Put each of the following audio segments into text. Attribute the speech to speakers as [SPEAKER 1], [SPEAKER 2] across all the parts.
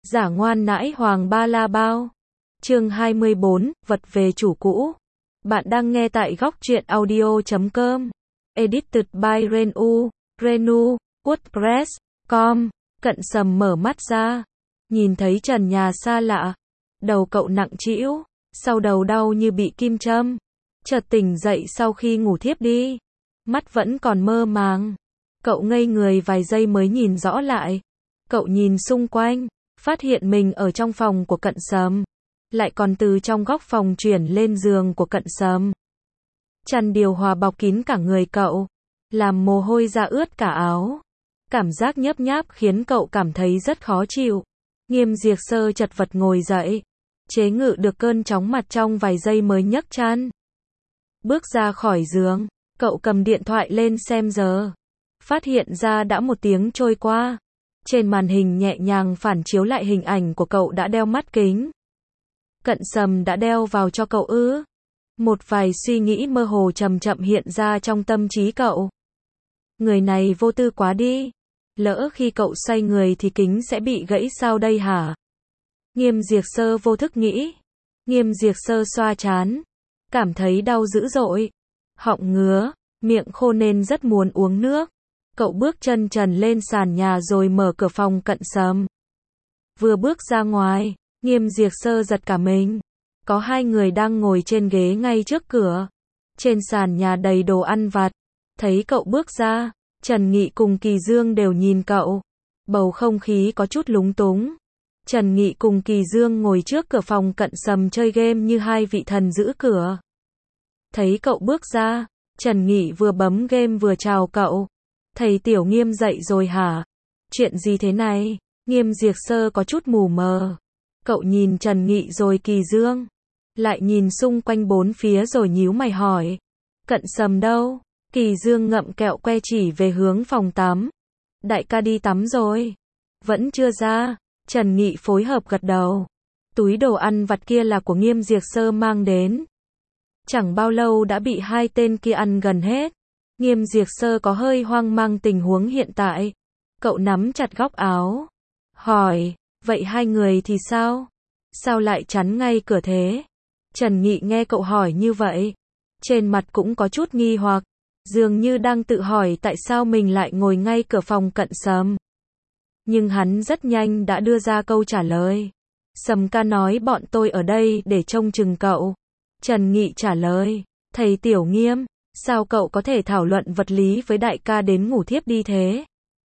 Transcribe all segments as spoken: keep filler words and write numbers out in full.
[SPEAKER 1] Giả ngoan nãi hoàng ba la bao. Chương hai mươi bốn, vật về chủ cũ. Bạn đang nghe tại góc truyện audio chấm com. Edited by Renu, Renu, WordPress, com. Cận Sầm mở mắt ra, nhìn thấy trần nhà xa lạ. Đầu cậu nặng trĩu, sau đầu đau như bị kim châm. Chợt tỉnh dậy sau khi ngủ thiếp đi. Mắt vẫn còn mơ màng. Cậu ngây người vài giây mới nhìn rõ lại. Cậu nhìn xung quanh, phát hiện mình ở trong phòng của Cận Sầm. Lại còn từ trong góc phòng chuyển lên giường của Cận Sầm. Chăn điều hòa bọc kín cả người cậu, làm mồ hôi ra ướt cả áo. Cảm giác nhấp nháp khiến cậu cảm thấy rất khó chịu. Nghiêm Diệt Sơ chật vật ngồi dậy, chế ngự được cơn chóng mặt trong vài giây mới nhấc chăn. Bước ra khỏi giường, cậu cầm điện thoại lên xem giờ. Phát hiện ra đã một tiếng trôi qua. Trên màn hình nhẹ nhàng phản chiếu lại hình ảnh của cậu đã đeo mắt kính. Cận Sầm đã đeo vào cho cậu ư? Một vài suy nghĩ mơ hồ chậm chậm hiện ra trong tâm trí cậu. Người này vô tư quá đi. Lỡ khi cậu xoay người thì kính sẽ bị gãy sao đây hả? Nghiêm Diệt Sơ vô thức nghĩ. Nghiêm Diệt Sơ xoa trán, cảm thấy đau dữ dội. Họng ngứa, miệng khô nên rất muốn uống nước. Cậu bước chân trần lên sàn nhà rồi mở cửa phòng Cận Sầm. Vừa bước ra ngoài, Nghiêm Diệt Sơ giật cả mình. Có hai người đang ngồi trên ghế ngay trước cửa. Trên sàn nhà đầy đồ ăn vặt. Thấy cậu bước ra, Trần Nghị cùng Kỳ Dương đều nhìn cậu. Bầu không khí có chút lúng túng. Trần Nghị cùng Kỳ Dương ngồi trước cửa phòng Cận Sầm chơi game như hai vị thần giữ cửa. Thấy cậu bước ra, Trần Nghị vừa bấm game vừa chào cậu. Thầy Tiểu Nghiêm dậy rồi hả? Chuyện gì thế này? Nghiêm Diệt Sơ có chút mù mờ. Cậu nhìn Trần Nghị rồi Kỳ Dương. Lại nhìn xung quanh bốn phía rồi nhíu mày hỏi. Cận Sầm đâu? Kỳ Dương ngậm kẹo que chỉ về hướng phòng tắm. Đại ca đi tắm rồi. Vẫn chưa ra. Trần Nghị phối hợp gật đầu. Túi đồ ăn vặt kia là của Nghiêm Diệt Sơ mang đến. Chẳng bao lâu đã bị hai tên kia ăn gần hết. Nghiêm Diệt Sơ có hơi hoang mang tình huống hiện tại. Cậu nắm chặt góc áo. Hỏi, vậy hai người thì sao? Sao lại chắn ngay cửa thế? Trần Nghị nghe cậu hỏi như vậy. Trên mặt cũng có chút nghi hoặc. Dường như đang tự hỏi tại sao mình lại ngồi ngay cửa phòng Cận Sầm. Nhưng hắn rất nhanh đã đưa ra câu trả lời. Sầm ca nói bọn tôi ở đây để trông chừng cậu. Trần Nghị trả lời. Thầy Tiểu Nghiêm, sao cậu có thể thảo luận vật lý với đại ca đến ngủ thiếp đi thế?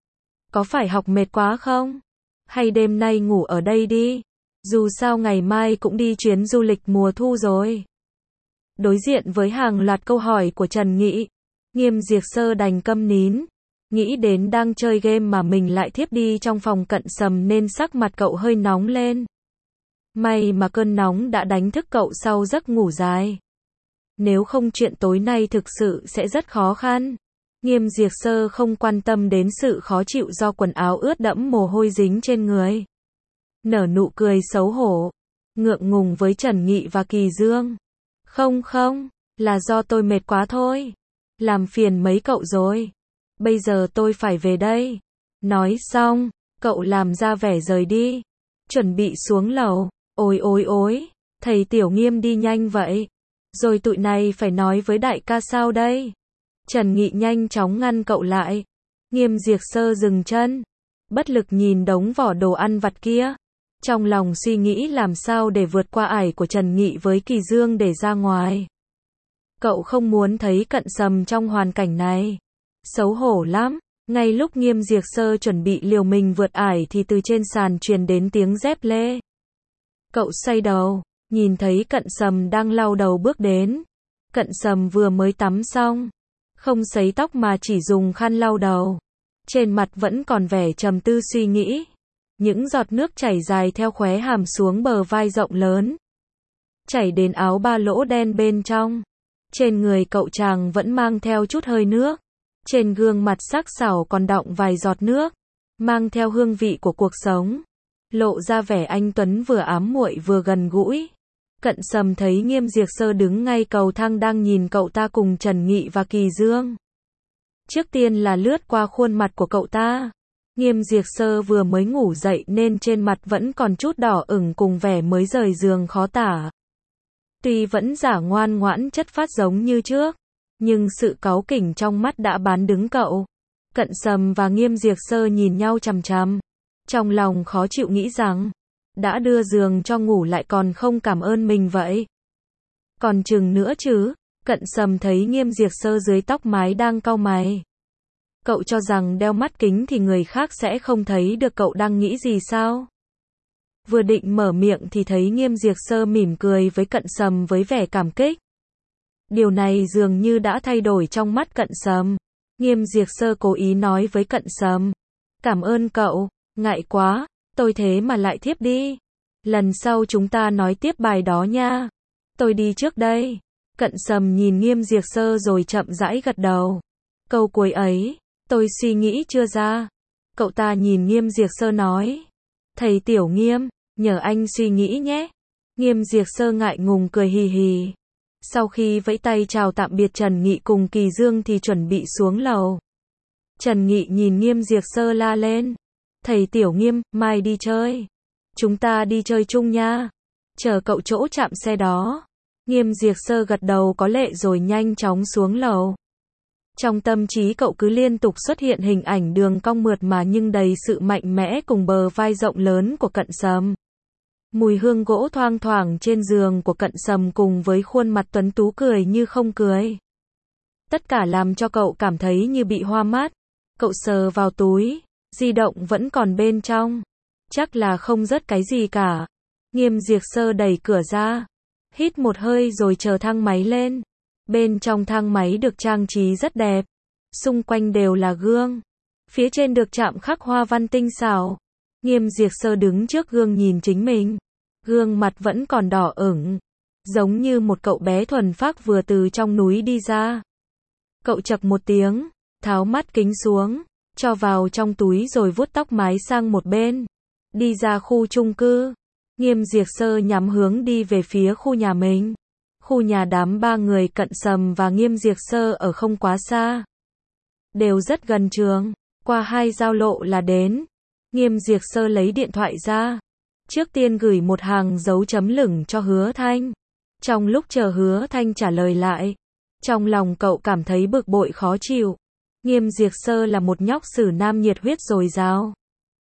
[SPEAKER 1] Có phải học mệt quá không? Hay đêm nay ngủ ở đây đi? Dù sao ngày mai cũng đi chuyến du lịch mùa thu rồi. Đối diện với hàng loạt câu hỏi của Trần Nghị, Nghiêm Diệt Sơ đành câm nín. Nghĩ đến đang chơi game mà mình lại thiếp đi trong phòng Cận Sầm nên sắc mặt cậu hơi nóng lên. May mà cơn nóng đã đánh thức cậu sau giấc ngủ dài. Nếu không chuyện tối nay thực sự sẽ rất khó khăn. Nghiêm Diệt Sơ không quan tâm đến sự khó chịu do quần áo ướt đẫm mồ hôi dính trên người. Nở nụ cười xấu hổ, ngượng ngùng với Trần Nghị và Kỳ Dương. Không không, là do tôi mệt quá thôi. Làm phiền mấy cậu rồi. Bây giờ tôi phải về đây. Nói xong, cậu làm ra vẻ rời đi. Chuẩn bị xuống lầu. Ôi ôi ôi, thầy Tiểu Nghiêm đi nhanh vậy. Rồi tụi này phải nói với đại ca sao đây? Trần Nghị nhanh chóng ngăn cậu lại. Nghiêm Diệt Sơ dừng chân. Bất lực nhìn đống vỏ đồ ăn vặt kia. Trong lòng suy nghĩ làm sao để vượt qua ải của Trần Nghị với Kỳ Dương để ra ngoài. Cậu không muốn thấy Cận Sầm trong hoàn cảnh này. Xấu hổ lắm. Ngay lúc Nghiêm Diệt Sơ chuẩn bị liều mình vượt ải thì từ trên sàn truyền đến tiếng dép lê. Cậu xoay đầu, nhìn thấy Cận Sầm đang lau đầu bước đến. Cận Sầm vừa mới tắm xong. Không sấy tóc mà chỉ dùng khăn lau đầu. Trên mặt vẫn còn vẻ trầm tư suy nghĩ. Những giọt nước chảy dài theo khóe hàm xuống bờ vai rộng lớn. Chảy đến áo ba lỗ đen bên trong. Trên người cậu chàng vẫn mang theo chút hơi nước. Trên gương mặt sắc sảo còn đọng vài giọt nước. Mang theo hương vị của cuộc sống. Lộ ra vẻ anh tuấn vừa ám muội vừa gần gũi. Cận Sầm thấy Nghiêm Diệt Sơ đứng ngay cầu thang đang nhìn cậu ta cùng Trần Nghị và Kỳ Dương. Trước tiên là lướt qua khuôn mặt của cậu ta. Nghiêm Diệp Sơ vừa mới ngủ dậy nên trên mặt vẫn còn chút đỏ ửng cùng vẻ mới rời giường khó tả. Tuy vẫn giả ngoan ngoãn chất phác giống như trước, nhưng sự cáu kỉnh trong mắt đã bán đứng cậu. Cận Sâm và Nghiêm Diệp Sơ nhìn nhau chằm chằm, trong lòng khó chịu nghĩ rằng, đã đưa giường cho ngủ lại còn không cảm ơn mình vậy. Còn chừng nữa chứ, Cận Sâm thấy Nghiêm Diệp Sơ dưới tóc mái đang cau mày. Cậu cho rằng đeo mắt kính thì người khác sẽ không thấy được cậu đang nghĩ gì sao? Vừa định mở miệng thì thấy Nghiêm Diệp Sơ mỉm cười với Cận Sâm với vẻ cảm kích. Điều này dường như đã thay đổi trong mắt Cận Sâm. Nghiêm Diệp Sơ cố ý nói với Cận Sâm, cảm ơn cậu, ngại quá, tôi thế mà lại thiếp đi. Lần sau chúng ta nói tiếp bài đó nha. Tôi đi trước đây. Cận Sâm nhìn Nghiêm Diệp Sơ rồi chậm rãi gật đầu. Câu cuối ấy, tôi suy nghĩ chưa ra. Cậu ta nhìn Nghiêm Diệp Sơ nói, thầy Tiểu Nghiêm, nhờ anh suy nghĩ nhé. Nghiêm Diệp Sơ ngại ngùng cười hì hì. Sau khi vẫy tay chào tạm biệt Trần Nghị cùng Kỳ Dương thì chuẩn bị xuống lầu. Trần Nghị nhìn Nghiêm Diệp Sơ la lên, thầy Tiểu Nghiêm, mai đi chơi. Chúng ta đi chơi chung nha. Chờ cậu chỗ chạm xe đó. Nghiêm Diệp Sơ gật đầu có lệ rồi nhanh chóng xuống lầu. Trong tâm trí cậu cứ liên tục xuất hiện hình ảnh đường cong mượt mà nhưng đầy sự mạnh mẽ cùng bờ vai rộng lớn của Cận Sâm. Mùi hương gỗ thoang thoảng trên giường của Cận Sâm cùng với khuôn mặt tuấn tú cười như không cười. Tất cả làm cho cậu cảm thấy như bị hoa mắt. Cậu sờ vào túi, di động vẫn còn bên trong. Chắc là không rớt cái gì cả. Nghiêm Diệp Sơ đẩy cửa ra, hít một hơi rồi chờ thang máy lên. Bên trong thang máy được trang trí rất đẹp. Xung quanh đều là gương. Phía trên được chạm khắc hoa văn tinh xảo. Nghiêm Diệp Sơ đứng trước gương nhìn chính mình. Gương mặt vẫn còn đỏ ửng, giống như một cậu bé thuần phác vừa từ trong núi đi ra. Cậu chậc một tiếng, tháo mắt kính xuống, cho vào trong túi rồi vuốt tóc mái sang một bên. Đi ra khu chung cư. Nghiêm Diệp Sơ nhắm hướng đi về phía khu nhà mình. Khu nhà đám ba người Cận Sâm và Nghiêm Diệp Sơ ở không quá xa. Đều rất gần trường, qua hai giao lộ là đến. Nghiêm Diệp Sơ lấy điện thoại ra. Trước tiên gửi một hàng dấu chấm lửng cho Hứa Thanh. Trong lúc chờ Hứa Thanh trả lời lại, trong lòng cậu cảm thấy bực bội khó chịu. Nghiêm Diệp Sơ là một nhóc sử nam nhiệt huyết dồi dào.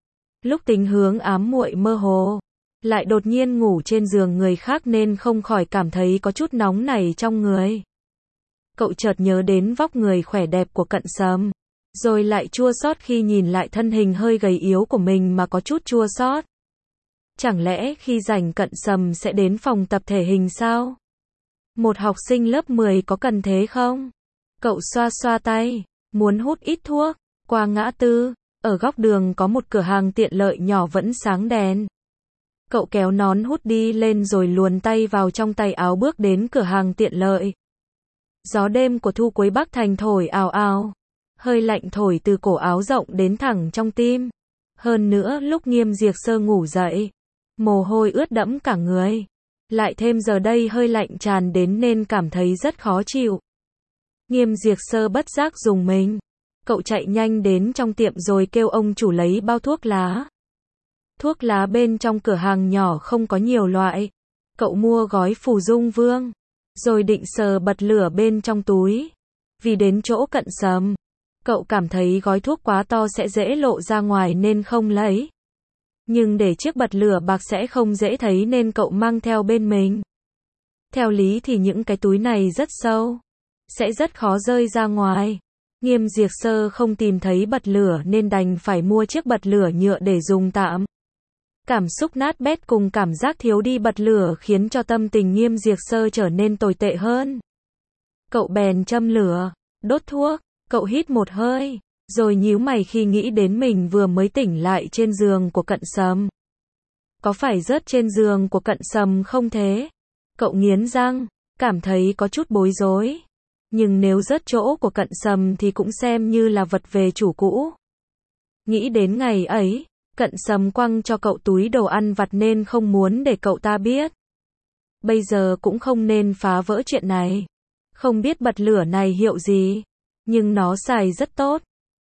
[SPEAKER 1] Lúc tính hướng ám muội mơ hồ, lại đột nhiên ngủ trên giường người khác nên không khỏi cảm thấy có chút nóng nảy trong người. Cậu chợt nhớ đến vóc người khỏe đẹp của Cận Sâm, rồi lại chua xót khi nhìn lại thân hình hơi gầy yếu của mình mà có chút chua xót. Chẳng lẽ khi rảnh Cận Sâm sẽ đến phòng tập thể hình sao? Một học sinh lớp mười có cần thế không? Cậu xoa xoa tay, muốn hút ít thuốc, qua ngã tư, ở góc đường có một cửa hàng tiện lợi nhỏ vẫn sáng đèn. Cậu kéo nón hút đi lên rồi luồn tay vào trong tay áo bước đến cửa hàng tiện lợi. Gió đêm của thu cuối Bắc Thành thổi ào ào, hơi lạnh thổi từ cổ áo rộng đến thẳng trong tim. Hơn nữa lúc Nghiêm Diệp Sơ ngủ dậy, mồ hôi ướt đẫm cả người. Lại thêm giờ đây hơi lạnh tràn đến nên cảm thấy rất khó chịu. Nghiêm Diệp Sơ bất giác dùng mình. Cậu chạy nhanh đến trong tiệm rồi kêu ông chủ lấy bao thuốc lá. Thuốc lá bên trong cửa hàng nhỏ không có nhiều loại. Cậu mua gói Phù Dung Vương, rồi định sờ bật lửa bên trong túi. Vì đến chỗ Cận Sâm, cậu cảm thấy gói thuốc quá to sẽ dễ lộ ra ngoài nên không lấy. Nhưng để chiếc bật lửa bạc sẽ không dễ thấy nên cậu mang theo bên mình. Theo lý thì những cái túi này rất sâu, sẽ rất khó rơi ra ngoài. Nghiêm Diệp Sơ không tìm thấy bật lửa nên đành phải mua chiếc bật lửa nhựa để dùng tạm. Cảm xúc nát bét cùng cảm giác thiếu đi bật lửa khiến cho tâm tình Nghiêm Diệp Sơ trở nên tồi tệ hơn. Cậu bèn châm lửa, đốt thuốc, cậu hít một hơi, rồi nhíu mày khi nghĩ đến mình vừa mới tỉnh lại trên giường của Cận Sâm. Có phải rớt trên giường của Cận Sâm không thế? Cậu nghiến răng, cảm thấy có chút bối rối. Nhưng nếu rớt chỗ của Cận Sâm thì cũng xem như là vật về chủ cũ. Nghĩ đến ngày ấy, Cận Sâm quăng cho cậu túi đồ ăn vặt nên không muốn để cậu ta biết. Bây giờ cũng không nên phá vỡ chuyện này. Không biết bật lửa này hiệu gì, nhưng nó xài rất tốt.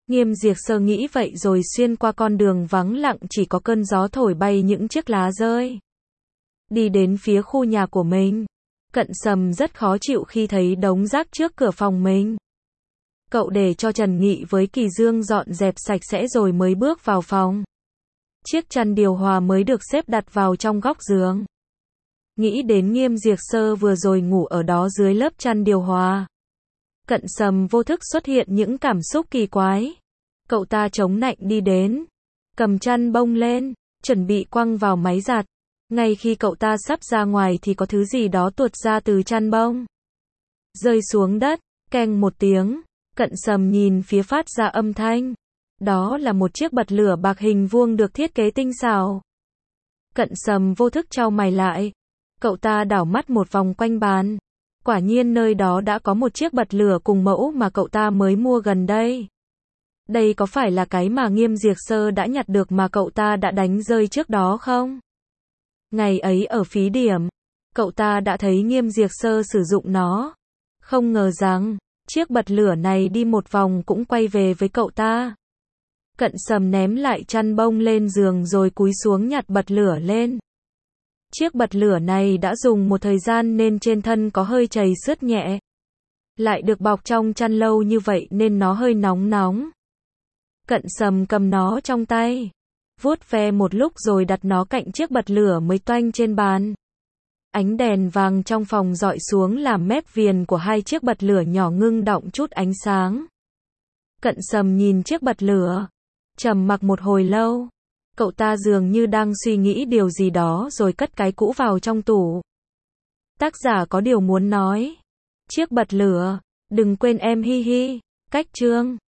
[SPEAKER 1] Nghiêm Diệp Sơ nghĩ vậy rồi xuyên qua con đường vắng lặng chỉ có cơn gió thổi bay những chiếc lá rơi. Đi đến phía khu nhà của mình. Cận Sâm rất khó chịu khi thấy đống rác trước cửa phòng mình. Cậu để cho Trần Nghị với Kỳ Dương dọn dẹp sạch sẽ rồi mới bước vào phòng. Chiếc chăn điều hòa mới được xếp đặt vào trong góc giường. Nghĩ đến Nghiêm Diệp Sơ vừa rồi ngủ ở đó dưới lớp chăn điều hòa. Cận Sâm vô thức xuất hiện những cảm xúc kỳ quái. Cậu ta chống nạnh đi đến, cầm chăn bông lên, chuẩn bị quăng vào máy giặt. Ngay khi cậu ta sắp ra ngoài thì có thứ gì đó tuột ra từ chăn bông. Rơi xuống đất, keng một tiếng. Cận Sâm nhìn phía phát ra âm thanh. Đó là một chiếc bật lửa bạc hình vuông được thiết kế tinh xảo. Cận Sâm vô thức chau mày lại. Cậu ta đảo mắt một vòng quanh bàn. Quả nhiên nơi đó đã có một chiếc bật lửa cùng mẫu mà cậu ta mới mua gần đây. Đây có phải là cái mà Nghiêm Diệp Sơ đã nhặt được mà cậu ta đã đánh rơi trước đó không? Ngày ấy ở Phí Điểm, cậu ta đã thấy Nghiêm Diệp Sơ sử dụng nó. Không ngờ rằng, chiếc bật lửa này đi một vòng cũng quay về với cậu ta. Cận Sâm ném lại chăn bông lên giường rồi cúi xuống nhặt bật lửa lên. Chiếc bật lửa này đã dùng một thời gian nên trên thân có hơi chảy xước nhẹ. Lại được bọc trong chăn lâu như vậy nên nó hơi nóng nóng. Cận Sâm cầm nó trong tay, vuốt ve một lúc rồi đặt nó cạnh chiếc bật lửa mới toanh trên bàn. Ánh đèn vàng trong phòng dọi xuống làm mép viền của hai chiếc bật lửa nhỏ ngưng đọng chút ánh sáng. Cận Sâm nhìn chiếc bật lửa, trầm mặc một hồi lâu. Cậu ta dường như đang suy nghĩ điều gì đó rồi cất cái cũ vào trong tủ. Tác giả có điều muốn nói. Chiếc bật lửa, đừng quên em hi hi. Cách chương